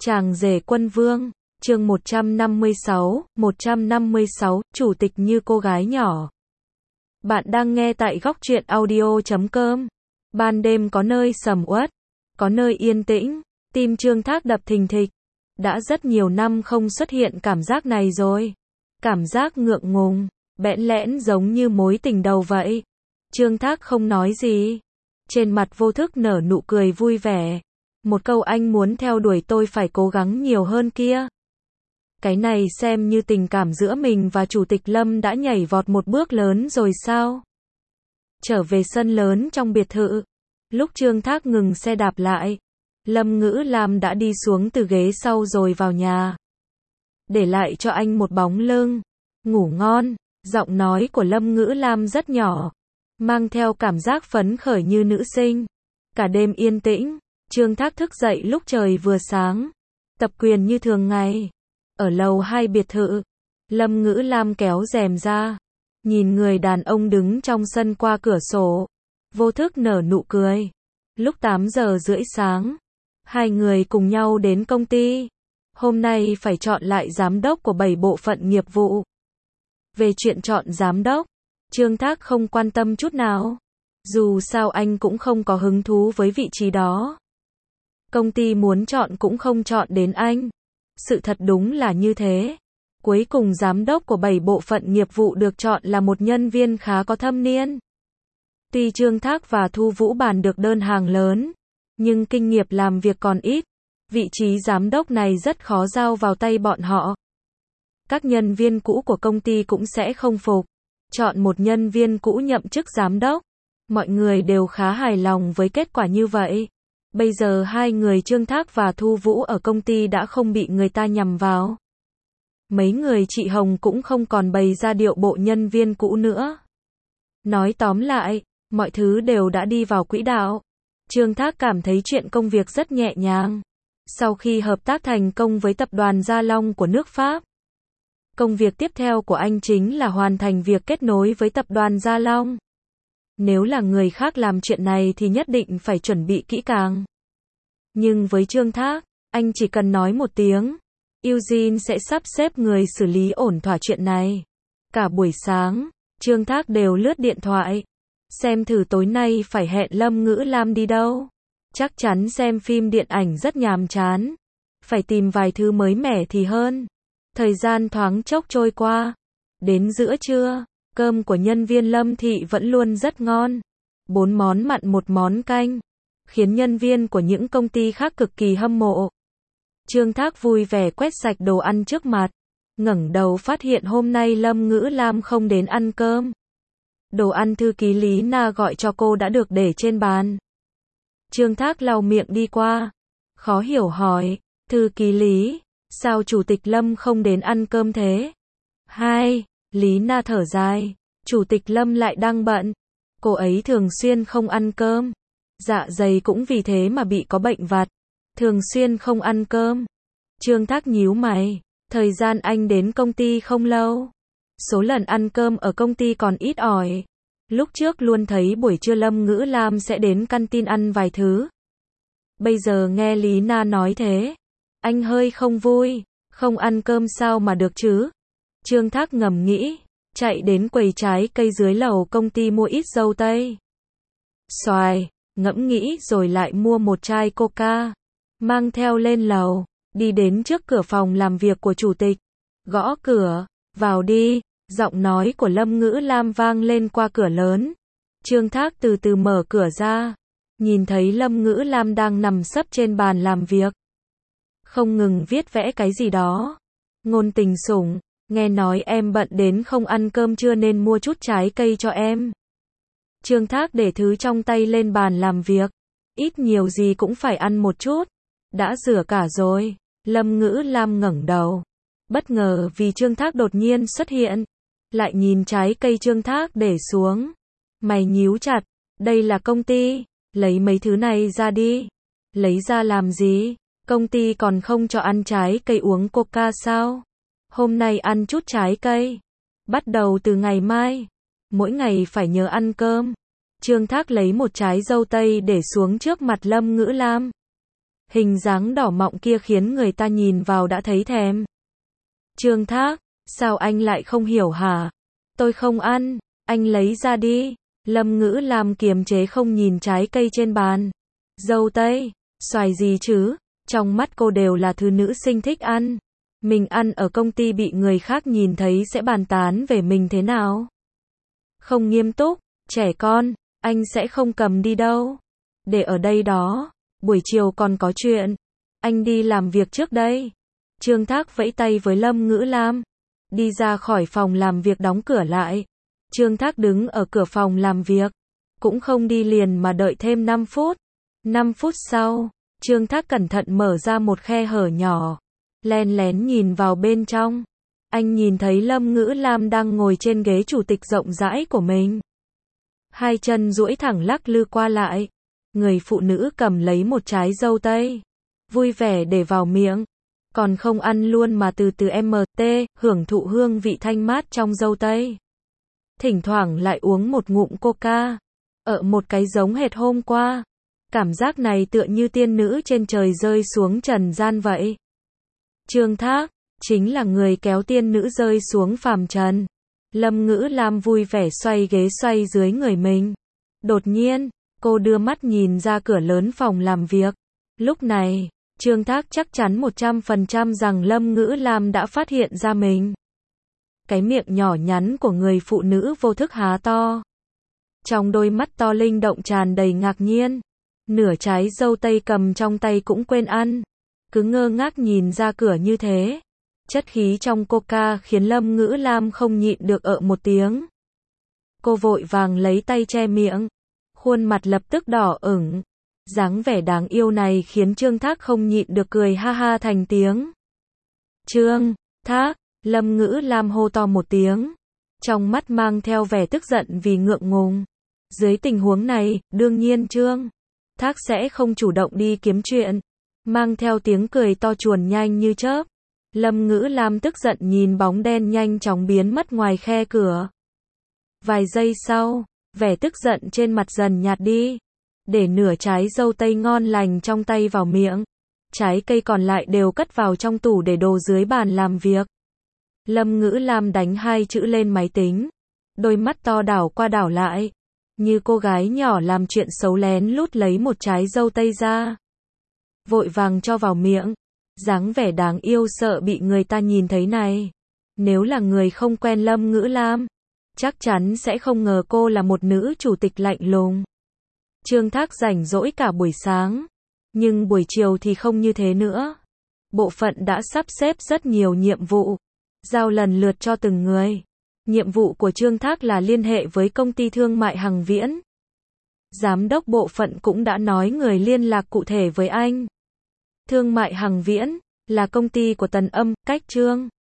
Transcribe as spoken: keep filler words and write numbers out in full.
Chàng rể quân vương, chương một trăm năm mươi sáu, một trăm năm mươi sáu, chủ tịch như cô gái nhỏ. Bạn đang nghe tại góc truyện audio chấm com. Ban đêm có nơi sầm uất, có nơi yên tĩnh, tim Trương Thác đập thình thịch. Đã rất nhiều năm không xuất hiện cảm giác này rồi. Cảm giác ngượng ngùng, bẽn lẽn giống như mối tình đầu vậy. Trương Thác không nói gì. Trên mặt vô thức nở nụ cười vui vẻ. Một câu anh muốn theo đuổi tôi phải cố gắng nhiều hơn kia. Cái này xem như tình cảm giữa mình và Chủ tịch Lâm đã nhảy vọt một bước lớn rồi sao? Trở về sân lớn trong biệt thự. Lúc Trương Thác ngừng xe đạp lại, Lâm Ngữ Lam đã đi xuống từ ghế sau rồi vào nhà. Để lại cho anh một bóng lưng. Ngủ ngon. Giọng nói của Lâm Ngữ Lam rất nhỏ, mang theo cảm giác phấn khởi như nữ sinh. Cả đêm yên tĩnh. Trương Thác thức dậy lúc trời vừa sáng. Tập quyền như thường ngày. Ở lầu hai biệt thự, Lâm Ngữ Lam kéo rèm ra, nhìn người đàn ông đứng trong sân qua cửa sổ, vô thức nở nụ cười. Lúc tám giờ rưỡi sáng, hai người cùng nhau đến công ty. Hôm nay phải chọn lại giám đốc của bảy bộ phận nghiệp vụ. Về chuyện chọn giám đốc, Trương Thác không quan tâm chút nào. Dù sao anh cũng không có hứng thú với vị trí đó. Công ty muốn chọn cũng không chọn đến anh. Sự thật đúng là như thế. Cuối cùng giám đốc của bảy bộ phận nghiệp vụ được chọn là một nhân viên khá có thâm niên. Tuy Trương Thác và Thu Vũ bàn được đơn hàng lớn, nhưng kinh nghiệm làm việc còn ít. Vị trí giám đốc này rất khó giao vào tay bọn họ. Các nhân viên cũ của công ty cũng sẽ không phục. Chọn một nhân viên cũ nhậm chức giám đốc. Mọi người đều khá hài lòng với kết quả như vậy. Bây giờ hai người Trương Thác và Thu Vũ ở công ty đã không bị người ta nhằm vào. Mấy người chị Hồng cũng không còn bày ra điệu bộ nhân viên cũ nữa. Nói tóm lại, mọi thứ đều đã đi vào quỹ đạo. Trương Thác cảm thấy chuyện công việc rất nhẹ nhàng. Sau khi hợp tác thành công với tập đoàn Gia Long của nước Pháp, công việc tiếp theo của anh chính là hoàn thành việc kết nối với tập đoàn Gia Long. Nếu là người khác làm chuyện này thì nhất định phải chuẩn bị kỹ càng. Nhưng với Trương Thác, anh chỉ cần nói một tiếng, Eugene sẽ sắp xếp người xử lý ổn thỏa chuyện này. Cả buổi sáng, Trương Thác đều lướt điện thoại. Xem thử tối nay phải hẹn Lâm Ngữ Lam đi đâu. Chắc chắn xem phim điện ảnh rất nhàm chán. Phải tìm vài thứ mới mẻ thì hơn. Thời gian thoáng chốc trôi qua. Đến giữa trưa, cơm của nhân viên Lâm Thị vẫn luôn rất ngon. Bốn món mặn một món canh, khiến nhân viên của những công ty khác cực kỳ hâm mộ. Trương Thác vui vẻ quét sạch đồ ăn trước mặt, ngẩng đầu phát hiện hôm nay Lâm Ngữ Lam không đến ăn cơm. Đồ ăn thư ký Lý Na gọi cho cô đã được để trên bàn. Trương Thác lau miệng đi qua, khó hiểu hỏi, thư ký Lý, sao chủ tịch Lâm không đến ăn cơm thế? Hai, Lý Na thở dài, chủ tịch Lâm lại đang bận. Cô ấy thường xuyên không ăn cơm. Dạ dày cũng vì thế mà bị có bệnh vặt. Thường xuyên không ăn cơm. Trương Thác nhíu mày. Thời gian anh đến công ty không lâu. Số lần ăn cơm ở công ty còn ít ỏi. Lúc trước luôn thấy buổi trưa Lâm Ngữ Lam sẽ đến canteen ăn vài thứ. Bây giờ nghe Lý Na nói thế, anh hơi không vui. Không ăn cơm sao mà được chứ? Trương Thác ngầm nghĩ. Chạy đến quầy trái cây dưới lầu công ty mua ít dâu tây, xoài, ngẫm nghĩ rồi lại mua một chai coca, mang theo lên lầu, đi đến trước cửa phòng làm việc của chủ tịch, gõ cửa, vào đi, giọng nói của Lâm Ngữ Lam vang lên qua cửa lớn. Trương Thác từ từ mở cửa ra, nhìn thấy Lâm Ngữ Lam đang nằm sấp trên bàn làm việc, không ngừng viết vẽ cái gì đó. Ngôn Tình Sủng, nghe nói em bận đến không ăn cơm trưa nên mua chút trái cây cho em. Trương Thác để thứ trong tay lên bàn làm việc. Ít nhiều gì cũng phải ăn một chút. Đã rửa cả rồi. Lâm Ngữ Lam ngẩng đầu. Bất ngờ vì Trương Thác đột nhiên xuất hiện. Lại nhìn trái cây Trương Thác để xuống. Mày nhíu chặt. Đây là công ty. Lấy mấy thứ này ra đi. Lấy ra làm gì? Công ty còn không cho ăn trái cây uống coca sao? Hôm nay ăn chút trái cây. Bắt đầu từ ngày mai, mỗi ngày phải nhớ ăn cơm. Trương Thác lấy một trái dâu tây để xuống trước mặt Lâm Ngữ Lam. Hình dáng đỏ mọng kia khiến người ta nhìn vào đã thấy thèm. Trương Thác, sao anh lại không hiểu hả? Tôi không ăn, anh lấy ra đi. Lâm Ngữ Lam kiềm chế không nhìn trái cây trên bàn. Dâu tây, xoài gì chứ? Trong mắt cô đều là thứ nữ sinh thích ăn. Mình ăn ở công ty bị người khác nhìn thấy sẽ bàn tán về mình thế nào? Không nghiêm túc, trẻ con, anh sẽ không cầm đi đâu. Để ở đây đó, buổi chiều còn có chuyện. Anh đi làm việc trước đây. Trương Thác vẫy tay với Lâm Ngữ Lam. Đi ra khỏi phòng làm việc đóng cửa lại. Trương Thác đứng ở cửa phòng làm việc. Cũng không đi liền mà đợi thêm năm phút. năm phút sau, Trương Thác cẩn thận mở ra một khe hở nhỏ. Len lén nhìn vào bên trong. Anh nhìn thấy Lâm Ngữ Lam đang ngồi trên ghế chủ tịch rộng rãi của mình. Hai chân duỗi thẳng lắc lư qua lại. Người phụ nữ cầm lấy một trái dâu tây. Vui vẻ để vào miệng. Còn không ăn luôn mà từ từ em tê, hưởng thụ hương vị thanh mát trong dâu tây. Thỉnh thoảng lại uống một ngụm coca. Ở một cái giống hệt hôm qua. Cảm giác này tựa như tiên nữ trên trời rơi xuống trần gian vậy. Trương Thác, chính là người kéo tiên nữ rơi xuống phàm trần. Lâm Ngữ Lam vui vẻ xoay ghế xoay dưới người mình. Đột nhiên, cô đưa mắt nhìn ra cửa lớn phòng làm việc. Lúc này, Trương Thác chắc chắn một trăm phần trăm rằng Lâm Ngữ Lam đã phát hiện ra mình. Cái miệng nhỏ nhắn của người phụ nữ vô thức há to. Trong đôi mắt to linh động tràn đầy ngạc nhiên. Nửa trái dâu tây cầm trong tay cũng quên ăn. Cứ ngơ ngác nhìn ra cửa như thế. Chất khí trong coca khiến Lâm Ngữ Lam không nhịn được ợ một tiếng. Cô vội vàng lấy tay che miệng. Khuôn mặt lập tức đỏ ửng. Dáng vẻ đáng yêu này khiến Trương Thác không nhịn được cười ha ha thành tiếng. Trương Thác, Lâm Ngữ Lam hô to một tiếng. Trong mắt mang theo vẻ tức giận vì ngượng ngùng. Dưới tình huống này, đương nhiên Trương Thác sẽ không chủ động đi kiếm chuyện. Mang theo tiếng cười to chuồn nhanh như chớp. Lâm Ngữ Lam tức giận nhìn bóng đen nhanh chóng biến mất ngoài khe cửa. Vài giây sau, vẻ tức giận trên mặt dần nhạt đi. Để nửa trái dâu tây ngon lành trong tay vào miệng. Trái cây còn lại đều cất vào trong tủ để đồ dưới bàn làm việc. Lâm Ngữ Lam đánh hai chữ lên máy tính. Đôi mắt to đảo qua đảo lại. Như cô gái nhỏ làm chuyện xấu lén lút lấy một trái dâu tây ra. Vội vàng cho vào miệng. Dáng vẻ đáng yêu sợ bị người ta nhìn thấy này. Nếu là người không quen Lâm Ngữ Lam, chắc chắn sẽ không ngờ cô là một nữ chủ tịch lạnh lùng. Trương Thác rảnh rỗi cả buổi sáng. Nhưng buổi chiều thì không như thế nữa. Bộ phận đã sắp xếp rất nhiều nhiệm vụ. Giao lần lượt cho từng người. Nhiệm vụ của Trương Thác là liên hệ với công ty thương mại Hằng Viễn. Giám đốc bộ phận cũng đã nói người liên lạc cụ thể với anh. Thương mại Hằng Viễn là công ty của Tần Âm, cách Trương